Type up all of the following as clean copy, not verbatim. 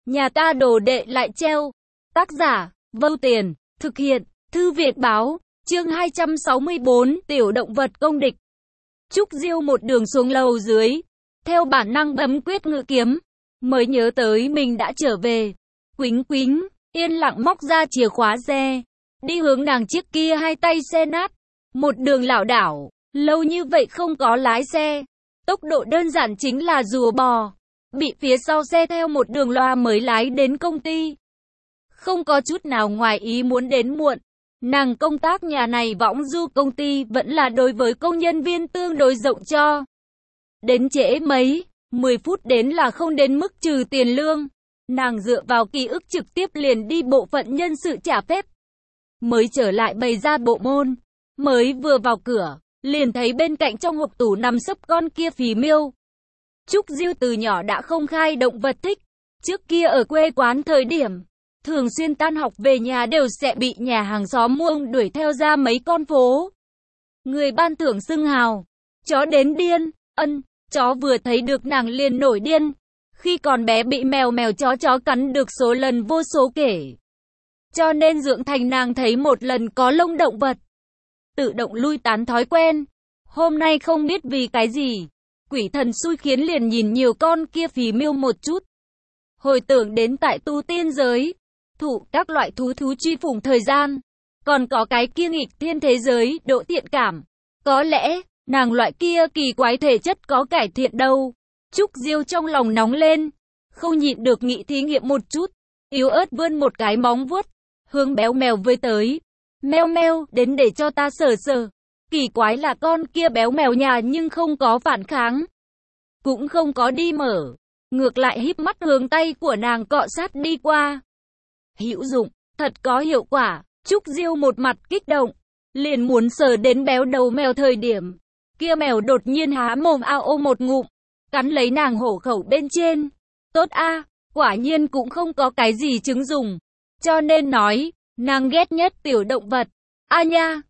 Nhà ta đồ đệ lại treo. Tác giả, Vâu Tiền, thực hiện, Thư Việt Báo, chương 264, tiểu động vật công địch. Trúc Diêu một đường xuống lầu dưới, theo bản năng bấm quyết ngự kiếm, mới nhớ tới mình đã trở về. Quýnh quýnh, yên lặng móc ra chìa khóa xe, đi hướng nàng chiếc kia hai tay xe nát, một đường lảo đảo, lâu như vậy không có lái xe, tốc độ đơn giản chính là rùa bò, bị phía sau xe theo một đường loa mới lái đến công ty. Không có chút nào ngoài ý muốn đến muộn, nàng công tác nhà này võng du công ty vẫn là đối với công nhân viên tương đối rộng cho. Đến trễ mấy, 10 phút đến là không đến mức trừ tiền lương. Nàng dựa vào ký ức trực tiếp liền đi bộ phận nhân sự trả phép. Mới trở lại bày ra bộ môn, mới vừa vào cửa, liền thấy bên cạnh trong hộp tủ nằm sấp con kia phì miêu. Trúc Diêu từ nhỏ đã không khai động vật thích. Trước kia ở quê quán thời điểm, thường xuyên tan học về nhà đều sẽ bị nhà hàng xóm muông đuổi theo ra mấy con phố. Người ban thưởng xưng hào, chó đến điên, chó vừa thấy được nàng liền nổi điên. Khi còn bé bị mèo chó cắn được số lần vô số kể. Cho nên dưỡng thành nàng thấy một lần có lông động vật, tự động lui tán thói quen. Hôm nay không biết vì cái gì, quỷ thần xui khiến liền nhìn nhiều con kia phì miêu một chút. Hồi tưởng đến tại tu tiên giới, thụ các loại thú truy phủng thời gian, còn có cái kia nghịch thiên thế giới độ thiện cảm. Có lẽ, nàng loại kia kỳ quái thể chất có cải thiện đâu. Trúc Diêu trong lòng nóng lên, không nhịn được nghĩ thí nghiệm một chút, yếu ớt vươn một cái móng vuốt, hướng béo mèo với tới. Meo meo, đến để cho ta sờ sờ. Kỳ quái là con kia béo mèo nhà nhưng không có phản kháng, cũng không có đi mở, ngược lại híp mắt hướng tay của nàng cọ sát đi qua. Hữu dụng, thật có hiệu quả. Trúc Diêu một mặt kích động, liền muốn sờ đến béo đầu mèo thời điểm, kia mèo đột nhiên há mồm ao ô một ngụm, cắn lấy nàng hổ khẩu bên trên. Tốt a, quả nhiên cũng không có cái gì chứng dùng. Cho nên nói, nàng ghét nhất tiểu động vật. A nha,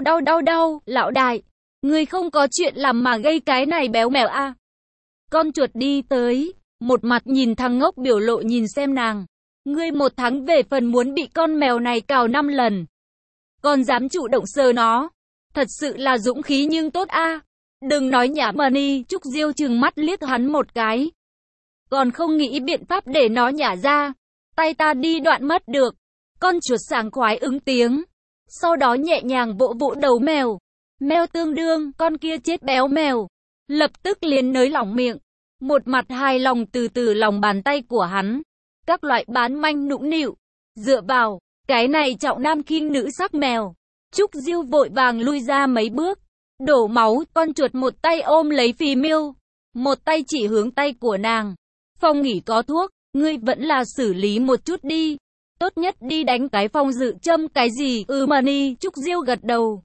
đau, lão đại, ngươi không có chuyện làm mà gây cái này béo mèo a. Con chuột đi tới, một mặt nhìn thằng ngốc biểu lộ nhìn xem nàng. Ngươi một tháng về phần muốn bị con mèo này cào 5 lần. Còn dám chủ động sờ nó. Thật sự là dũng khí nhưng tốt a. Đừng nói nhảm mà đi. Trúc Diêu trừng mắt liếc hắn một cái. Còn không nghĩ biện pháp để nó nhả ra. Tay ta đi đoạn mất được. Con chuột sảng khoái ứng tiếng. Sau đó nhẹ nhàng vỗ vỗ đầu mèo. Mèo tương đương, con kia chết béo mèo. Lập tức liền nới lỏng miệng. Một mặt hài lòng từ từ lòng bàn tay của hắn. Các loại bán manh nũng nịu. Dựa vào, cái này trọng nam khinh nữ sắc mèo. Trúc Diêu vội vàng lui ra mấy bước. Đổ máu, con chuột một tay ôm lấy phì miêu. Một tay chỉ hướng tay của nàng. Phòng nghỉ có thuốc, ngươi vẫn là xử lý một chút đi. Tốt nhất đi đánh cái phong dự châm cái gì mà ni. Trúc Diêu gật đầu.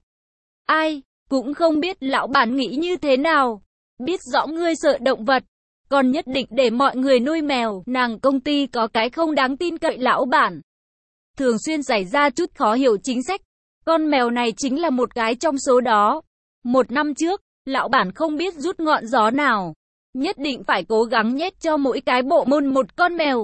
Ai, cũng không biết lão bản nghĩ như thế nào. Biết rõ ngươi sợ động vật, còn nhất định để mọi người nuôi mèo. Nàng công ty có cái không đáng tin cậy lão bản. Thường xuyên xảy ra chút khó hiểu chính sách. Con mèo này chính là một cái trong số đó. 1 năm trước, lão bản không biết rút ngọn gió nào. Nhất định phải cố gắng nhét cho mỗi cái bộ môn một con mèo.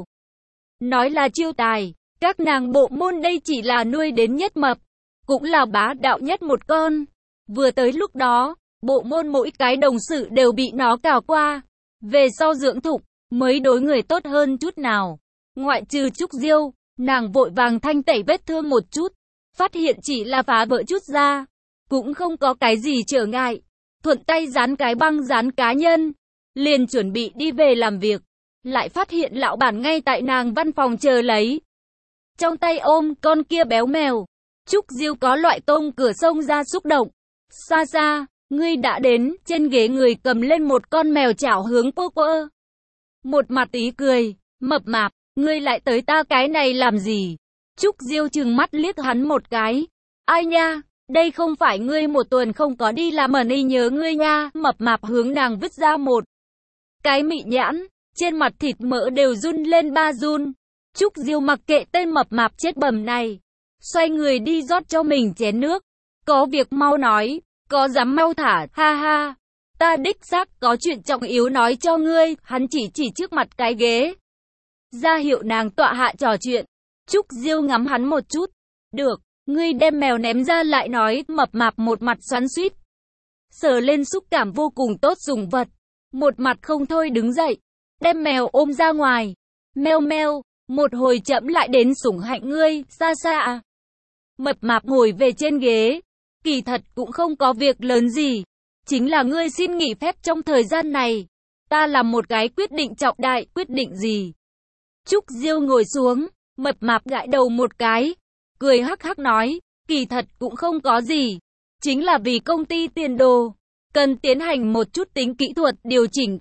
Nói là chiêu tài, các nàng bộ môn đây chỉ là nuôi đến nhất mập. Cũng là bá đạo nhất một con. Vừa tới lúc đó, bộ môn mỗi cái đồng sự đều bị nó cào qua. Về sau dưỡng thục, mới đối người tốt hơn chút nào. Ngoại trừ Trúc Diêu, nàng vội vàng thanh tẩy vết thương một chút. Phát hiện chỉ là phá vỡ chút da. Cũng không có cái gì trở ngại. Thuận tay dán cái băng dán cá nhân. Liền chuẩn bị đi về làm việc. Lại phát hiện lão bản ngay tại nàng văn phòng chờ lấy. Trong tay ôm con kia béo mèo. Trúc Diêu có loại tông cửa sông ra xúc động. Xa xa, ngươi đã đến. Trên ghế người cầm lên một con mèo chảo hướng quơ. Một mặt ý cười, mập mạp, ngươi lại tới ta cái này làm gì? Trúc Diêu trừng mắt liếc hắn một cái. Ai nha, đây không phải ngươi một tuần không có đi làm ẩn y nhớ ngươi nha. Mập mạp hướng nàng vứt ra một cái mị nhãn, trên mặt thịt mỡ đều run lên 3 run. Trúc Diêu mặc kệ tên mập mạp chết bầm này, xoay người đi rót cho mình chén nước. Có việc mau nói, có dám mau thả, ha ha. Ta đích xác có chuyện trọng yếu nói cho ngươi. Hắn chỉ trước mặt cái ghế. ra hiệu nàng tọa hạ trò chuyện. Trúc Diêu ngắm hắn một chút. Được, ngươi đem mèo ném ra lại nói, mập mạp một mặt xoắn xuýt. Sờ lên xúc cảm vô cùng tốt dùng vật. Một mặt không thôi đứng dậy, đem mèo ôm ra ngoài. Meo meo, một hồi chậm lại đến sủng hạnh ngươi, xa xa. Mập mạp ngồi về trên ghế. Kỳ thật cũng không có việc lớn gì. Chính là ngươi xin nghỉ phép trong thời gian này. Ta làm một cái quyết định trọng đại, quyết định gì? Trúc Diêu ngồi xuống, mập mạp gãi đầu một cái. Cười hắc hắc nói, kỳ thật cũng không có gì. Chính là vì công ty tiền đồ. Cần tiến hành một chút tính kỹ thuật điều chỉnh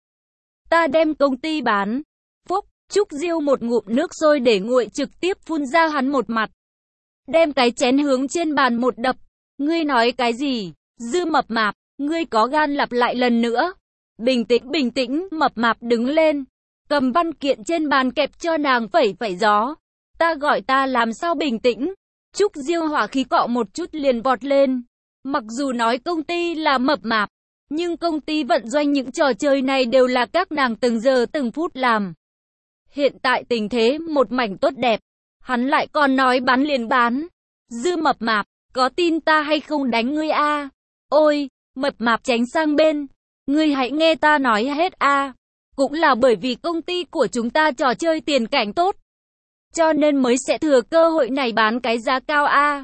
Ta đem công ty bán. Phúc, Trúc Diêu một ngụm nước sôi để nguội trực tiếp phun ra hắn một mặt. Đem cái chén hướng trên bàn một đập. Ngươi nói cái gì? Dư mập mạp, ngươi có gan lặp lại lần nữa. Bình tĩnh, mập mạp đứng lên. Cầm văn kiện trên bàn kẹp cho nàng phẩy phẩy gió. Ta gọi ta làm sao bình tĩnh? Trúc Diêu hỏa khí cọ một chút liền vọt lên. Mặc dù nói công ty là mập mạp, nhưng công ty vận doanh những trò chơi này đều là các nàng từng giờ từng phút làm. Hiện tại tình thế một mảnh tốt đẹp, hắn lại còn nói bán liền bán. Dư mập mạp, có tin ta hay không đánh ngươi a? Ôi, mập mạp tránh sang bên. Ngươi hãy nghe ta nói hết a. Cũng là bởi vì công ty của chúng ta trò chơi tiền cảnh tốt, cho nên mới sẽ thừa cơ hội này bán cái giá cao a.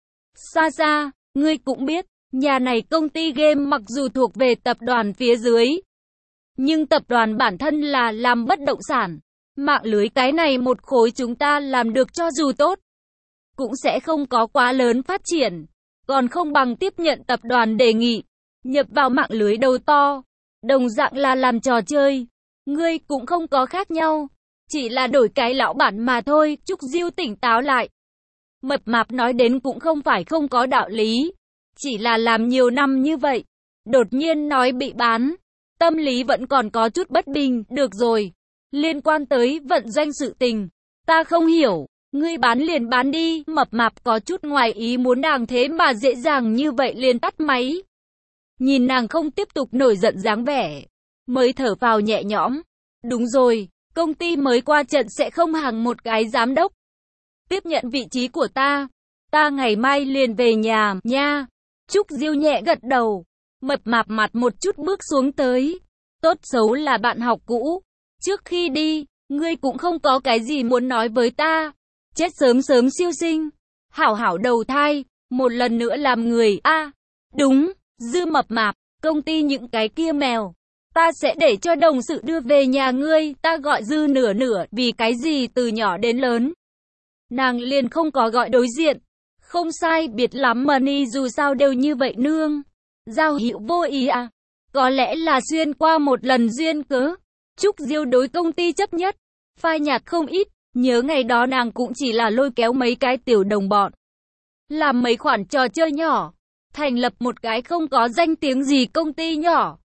Xa xa, ngươi cũng biết, nhà này công ty game mặc dù thuộc về tập đoàn phía dưới, nhưng tập đoàn bản thân là làm bất động sản. Mạng lưới cái này một khối chúng ta làm được cho dù tốt, cũng sẽ không có quá lớn phát triển. Còn không bằng tiếp nhận tập đoàn đề nghị, nhập vào mạng lưới đầu to. Đồng dạng là làm trò chơi. Ngươi cũng không có khác nhau. Chỉ là đổi cái lão bản mà thôi. Trúc Diêu tỉnh táo lại. Mập mạp nói đến cũng không phải không có đạo lý. Chỉ là làm nhiều năm như vậy. Đột nhiên nói bị bán. Tâm lý vẫn còn có chút bất bình. Được rồi. Liên quan tới vận doanh sự tình. Ta không hiểu. Ngươi bán liền bán đi. Mập mạp có chút ngoài ý muốn nàng thế mà dễ dàng như vậy liền tắt máy. Nhìn nàng không tiếp tục nổi giận dáng vẻ, mới thở phào nhẹ nhõm. Đúng rồi, công ty mới qua trận sẽ không hàng một cái giám đốc tiếp nhận vị trí của ta. Ta ngày mai liền về nhà nha. Trúc Diêu nhẹ gật đầu. Mập mạp mặt một chút bước xuống tới. Tốt xấu là bạn học cũ. Trước khi đi, ngươi cũng không có cái gì muốn nói với ta. Chết sớm sớm siêu sinh. Hảo hảo đầu thai. Một lần nữa làm người a. Đúng. Dư mập mạp, công ty những cái kia mèo, ta sẽ để cho đồng sự đưa về nhà ngươi. Ta gọi Dư nửa nửa, vì cái gì từ nhỏ đến lớn nàng liền không có gọi đối diện. Không sai biệt lắm Money dù sao đều như vậy nương. Giao hữu vô ý à? Có lẽ là xuyên qua một lần duyên cớ. Trúc Diêu đối công ty chấp nhất, phai nhạt không ít. Nhớ ngày đó nàng cũng chỉ là lôi kéo mấy cái tiểu đồng bọn, làm mấy khoản trò chơi nhỏ, thành lập một cái không có danh tiếng gì công ty nhỏ.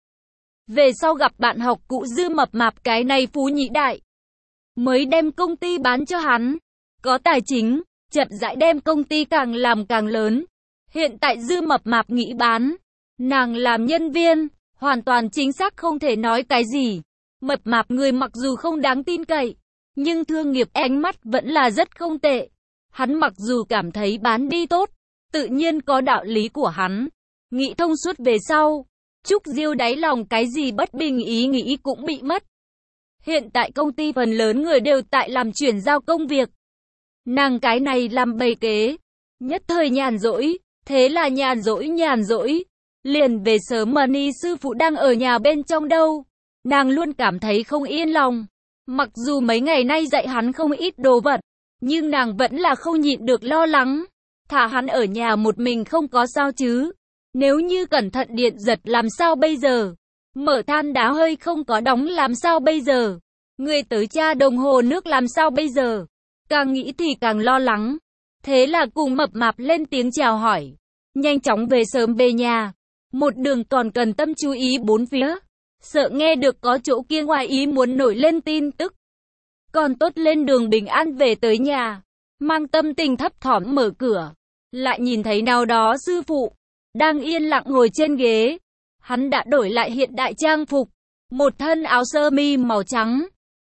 Về sau gặp bạn học cũ Dư mập mạp cái này phú nhị đại, mới đem công ty bán cho hắn. Có tài chính, chậm rãi đem công ty càng làm càng lớn. Hiện tại Dư mập mạp nghĩ bán, nàng làm nhân viên, hoàn toàn chính xác không thể nói cái gì. Mập mạp người mặc dù không đáng tin cậy, nhưng thương nghiệp ánh mắt vẫn là rất không tệ. Hắn mặc dù cảm thấy bán đi tốt, tự nhiên có đạo lý của hắn. Nghĩ thông suốt về sau, Trúc Diêu đáy lòng cái gì bất bình ý nghĩ cũng bị mất. Hiện tại công ty phần lớn người đều tại làm chuyển giao công việc. Nàng cái này làm bày kế, nhất thời nhàn rỗi, thế là nhàn rỗi. Liền về sớm Money sư phụ đang ở nhà bên trong đâu. Nàng luôn cảm thấy không yên lòng. Mặc dù mấy ngày nay dạy hắn không ít đồ vật, nhưng nàng vẫn là không nhịn được lo lắng. Thả hắn ở nhà một mình không có sao chứ. Nếu như cẩn thận điện giật làm sao bây giờ? Mở than đá hơi không có đóng làm sao bây giờ? Người tới tra đồng hồ nước làm sao bây giờ? Càng nghĩ thì càng lo lắng. Thế là cùng mập mạp lên tiếng chào hỏi. Nhanh chóng về sớm về nhà. Một đường còn cần tâm chú ý bốn phía. Sợ nghe được có chỗ kia ngoài ý muốn nổi lên tin tức. Còn tốt lên đường bình an về tới nhà. Mang tâm tình thấp thỏm mở cửa. Lại nhìn thấy nào đó sư phụ đang yên lặng ngồi trên ghế. Hắn đã đổi lại hiện đại trang phục. Một thân áo sơ mi màu trắng.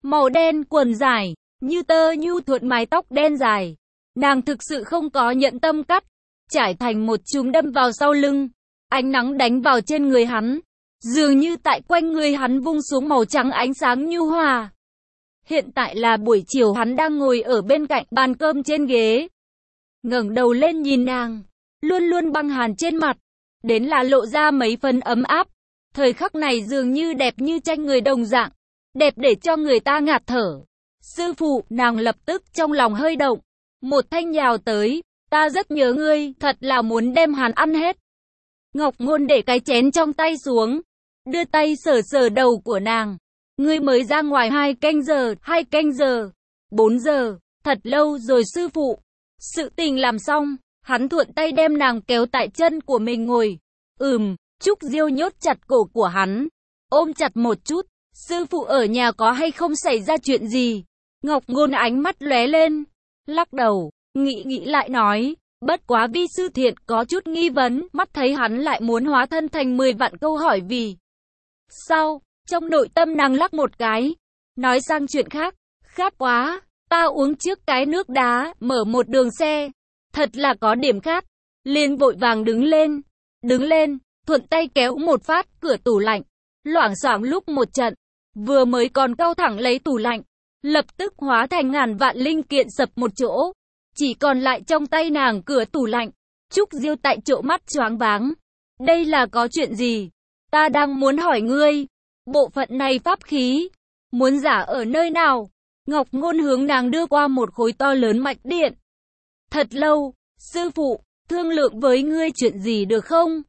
màu đen quần dài, như tơ nhu thuận mái tóc đen dài. Nàng thực sự không có nhẫn tâm cắt, trải thành một chùm đâm vào sau lưng. Ánh nắng đánh vào trên người hắn, dường như tại quanh người hắn vung xuống màu trắng ánh sáng nhu hòa. Hiện tại là buổi chiều, hắn đang ngồi ở bên cạnh bàn cơm trên ghế. Ngẩng đầu lên nhìn nàng, luôn luôn băng hàn trên mặt, đến là lộ ra mấy phần ấm áp. Thời khắc này dường như đẹp như tranh người đồng dạng, đẹp để cho người ta ngạt thở. Sư phụ, nàng lập tức trong lòng hơi động. Một thanh nhào tới, ta rất nhớ ngươi, thật là muốn đem hắn ăn hết. Ngọc Ngôn để cái chén trong tay xuống, đưa tay sờ sờ đầu của nàng. Ngươi mới ra ngoài 2 canh giờ, 4 giờ, thật lâu rồi sư phụ. Sự tình làm xong, hắn thuận tay đem nàng kéo tại chân của mình ngồi. Trúc Diêu nhốt chặt cổ của hắn, ôm chặt một chút. Sư phụ ở nhà có hay không xảy ra chuyện gì? Ngọc Ngôn ánh mắt lóe lên, lắc đầu, nghĩ lại nói, bất quá vi sư thiện có chút nghi vấn, mắt thấy hắn lại muốn hóa thân thành 10 vạn câu hỏi vì sao, trong nội tâm nàng lắc một cái, nói sang chuyện khác, khát quá, ta uống trước cái nước đá, mở một đường xe, thật là có điểm khát, liền vội vàng đứng lên, thuận tay kéo một phát cửa tủ lạnh, loảng xoảng lúc một trận, vừa mới còn cau thẳng lấy tủ lạnh, lập tức hóa thành ngàn vạn linh kiện sập một chỗ. Chỉ còn lại trong tay nàng cửa tủ lạnh. Trúc Diêu tại chỗ mắt choáng váng. Đây là có chuyện gì? Ta đang muốn hỏi ngươi. Bộ phận này pháp khí, muốn giả ở nơi nào? Ngọc Ngôn hướng nàng đưa qua một khối to lớn mạch điện. Thật lâu, sư phụ, thương lượng với ngươi chuyện gì được không?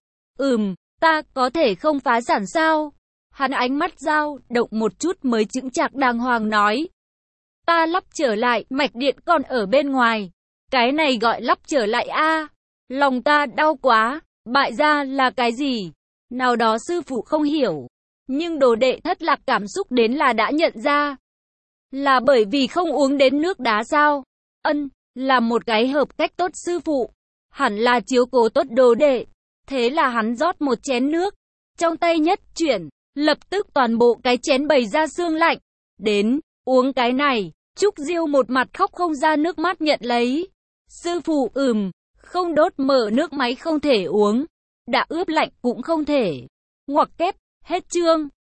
Ta có thể không phá sản sao? Hắn ánh mắt dao động một chút mới chững chạc đàng hoàng nói. Ta lắp trở lại, mạch điện còn ở bên ngoài. Cái này gọi lắp trở lại a. Lòng ta đau quá, bại gia là cái gì? Nào đó sư phụ không hiểu. Nhưng đồ đệ thất lạc cảm xúc đến là đã nhận ra. Là bởi vì không uống đến nước đá sao? Là một cái hợp cách tốt sư phụ. Hẳn là chiếu cố tốt đồ đệ. Thế là hắn rót một chén nước. Trong tay nhất chuyển, lập tức toàn bộ cái chén bày ra sương lạnh. Đến, uống cái này. Trúc Diêu một mặt khóc không ra nước mắt nhận lấy. Sư phụ, không đốt mở nước máy không thể uống. Đã ướp lạnh cũng không thể. Ngoặc kép, hết chương.